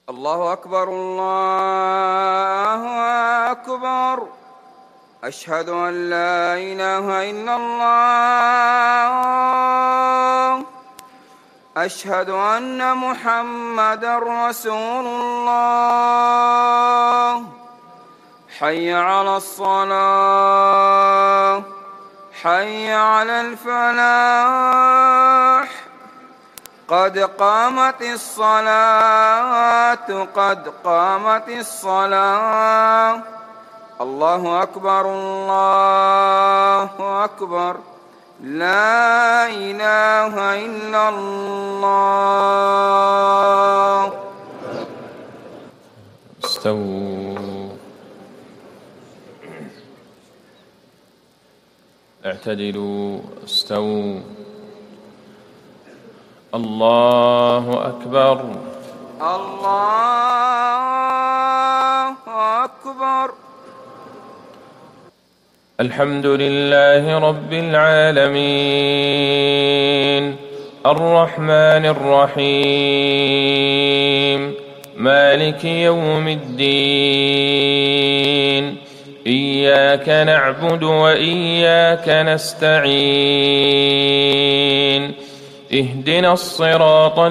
الله أكبر الله أكبر. أشهد أن لا إله إلا الله. أشهد أن محمدا رسول الله. حي على الصلاة، حي على الفلاح. قد قامت الصلاة، قد قامت الصلاة. الله أكبر الله أكبر. لا إله إلا الله. استووا، اعتدلوا، استووا. الله أكبر الله أكبر. الحمد لله رب العالمين، الرحمن الرحيم، مالك يوم الدين. إياك نعبد وإياك نستعين. اهدنا الصراط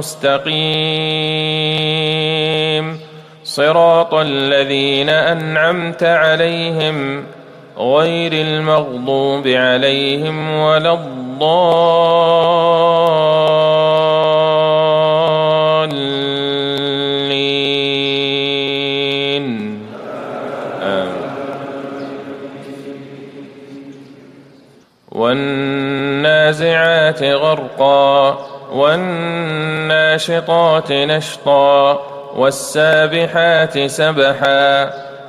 المستقيم، صراط الذين أنعمت عليهم غير المغضوب عليهم ولا الضالين. والنازعات غرقا، والناشطات نشطا، والسابحات سبحا،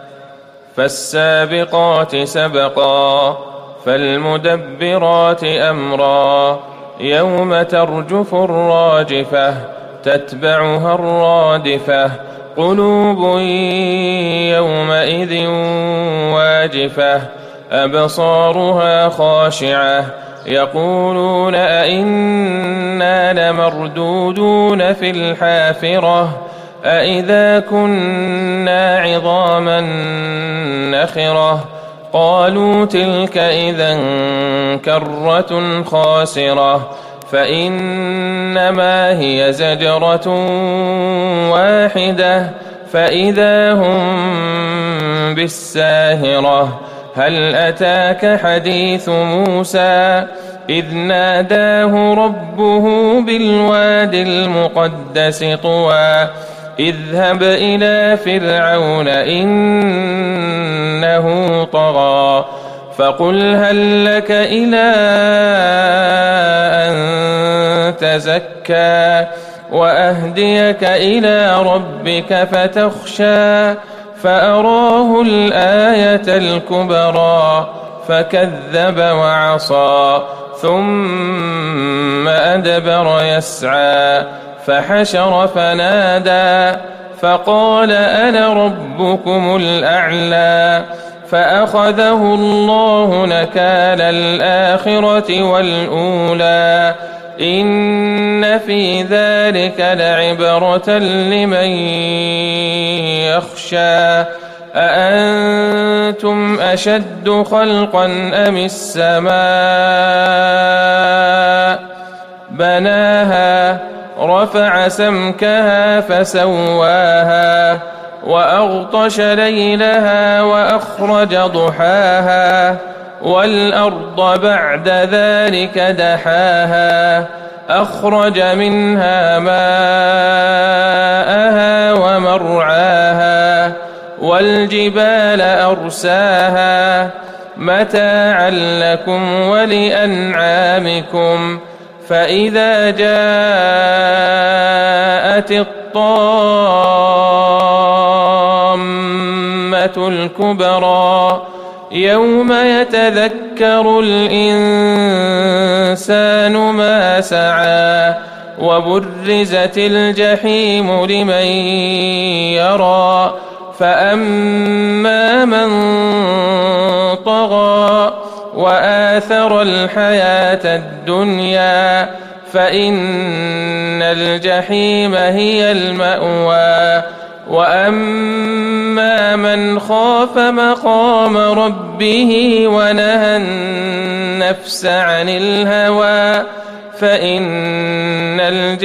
فالسابقات سبقا، فالمدبرات أمرا. يوم ترجف الراجفة، تتبعها الرادفة. قلوب يومئذ واجفة، أبصارها خاشعة، يقولون أئنا لمردودون في الحافرة، أئذا كنا عظاما نخرة. قالوا تلك إذا كرة خاسرة، فإنما هي زجرة واحدة، فإذا هم بالساهرة. هل أتاك حديث موسى إذ ناداه ربه بالواد المقدس طوى. اذهب إلى فرعون إنه طغى، فقل هل لك إلى أن تزكى وأهديك إلى ربك فتخشى. فأراه الآية الكبرى فكذب وعصى، ثم أدبر يسعى، فحشر فنادى، فقال أنا ربكم الأعلى. فأخذه الله نكال الآخرة والأولى. إن في ذلك لعبرة لمن يخشى. أأنتم أشد خلقا أم السماء بناها رفع سمكها فسواها، وأغطش ليلها وأخرج ضحاها، والأرض بعد ذلك دحاها، أخرج منها ماءها ومرعاها، والجبال أرساها متاعا لكم ولأنعامكم. فإذا جاءت الطامة الكبرى يوم يتذكر الإنسان ما سعى، وبرزت الجحيم لمن يرى. فأما من طغى وآثر الحياة الدنيا فإن الجحيم هي المأوى وأما من خاف مقام ربه ونهى النفس عن الهوى فإن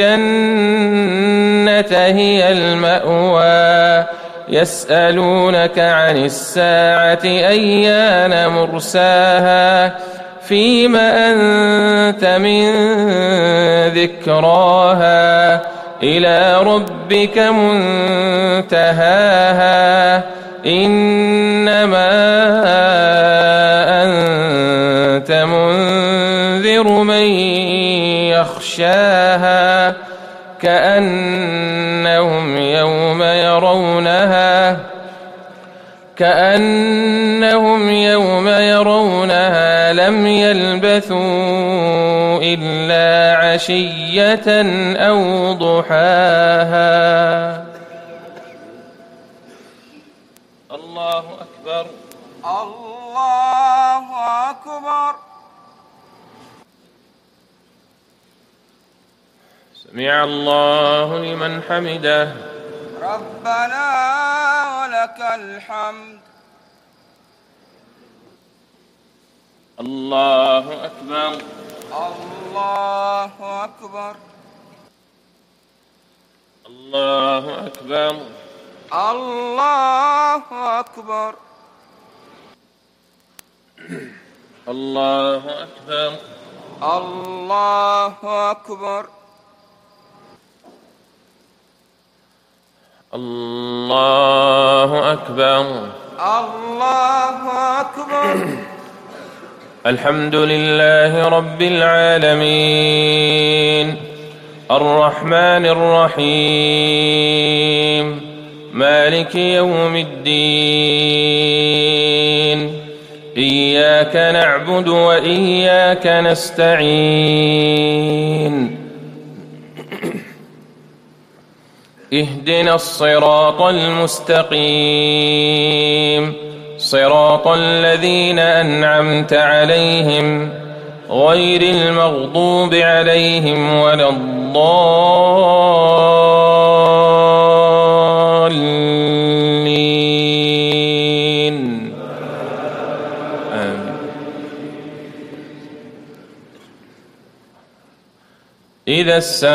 الجنة هي المأوى يسألونك عن الساعة أيان مرساها فيم أنت من ذكراها إلى ربك منتهاها إنما أنت منذر من يخشاها كأنهم يوم يرونها لم يلبثوا إلا عشية أو ضحاها. الله أكبر الله أكبر. سمع الله لمن حمده. ربنا ولك الحمد. الله أكبر الله أكبر. الله أكبر الله أكبر. الله أكبر الله أكبر. الله أكبر. الله أكبر. الحمد لله رب العالمين الرحمن الرحيم مالك يوم الدين إياك نعبد وإياك نستعين اهدنا الصراط المستقيم صراط الذين أنعمت عليهم غير المغضوب عليهم ولا الضالين آمين. إذا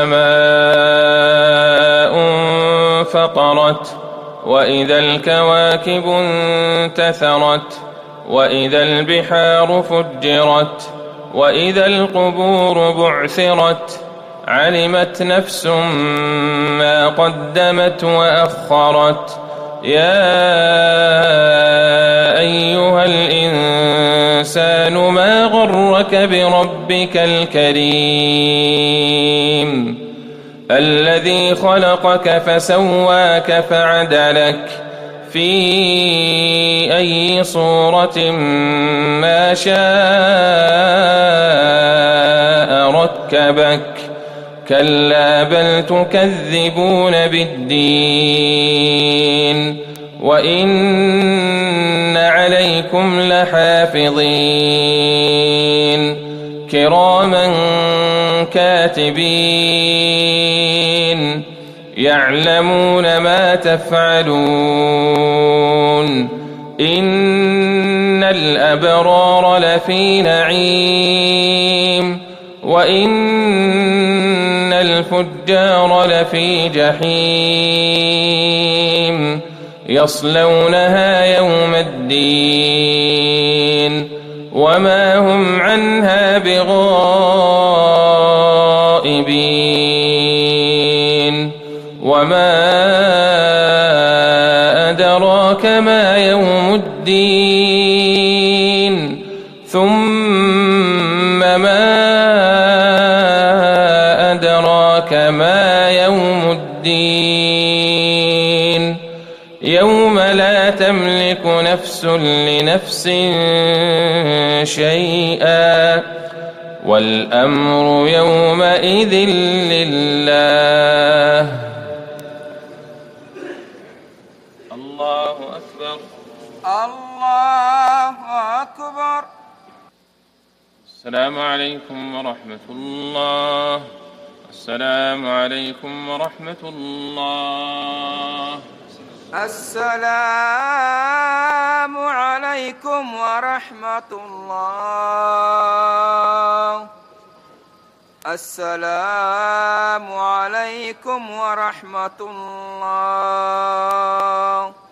السماء انفطرت وإذا الكواكب انتثرت وإذا البحار فجرت وإذا القبور بعثرت علمت نفس ما قدمت وأخرت يا أيها الإنسان ما غرك بربك الكريم الذي خلقك فسواك فعدلك في أي صورة ما شاء ركبك كلا بل تكذبون بالدين وإن عليكم لحافظين كراما كاتبين يعلمون ما تفعلون إن الأبرار لفي نعيم وإن الفجار لفي جحيم يصلونها يوم الدين وما هم عنها بغائبين وما أدراك ما يوم الدين ثم ما أدراك ما يوم الدين يوم لا تملك نفس لنفس شيئا والأمر يومئذ لله. الله أكبر. الله أكبر. السلام عليكم ورحمة الله. السلام عليكم ورحمة الله. السلام عليكم ورحمة الله. السلام عليكم ورحمة الله.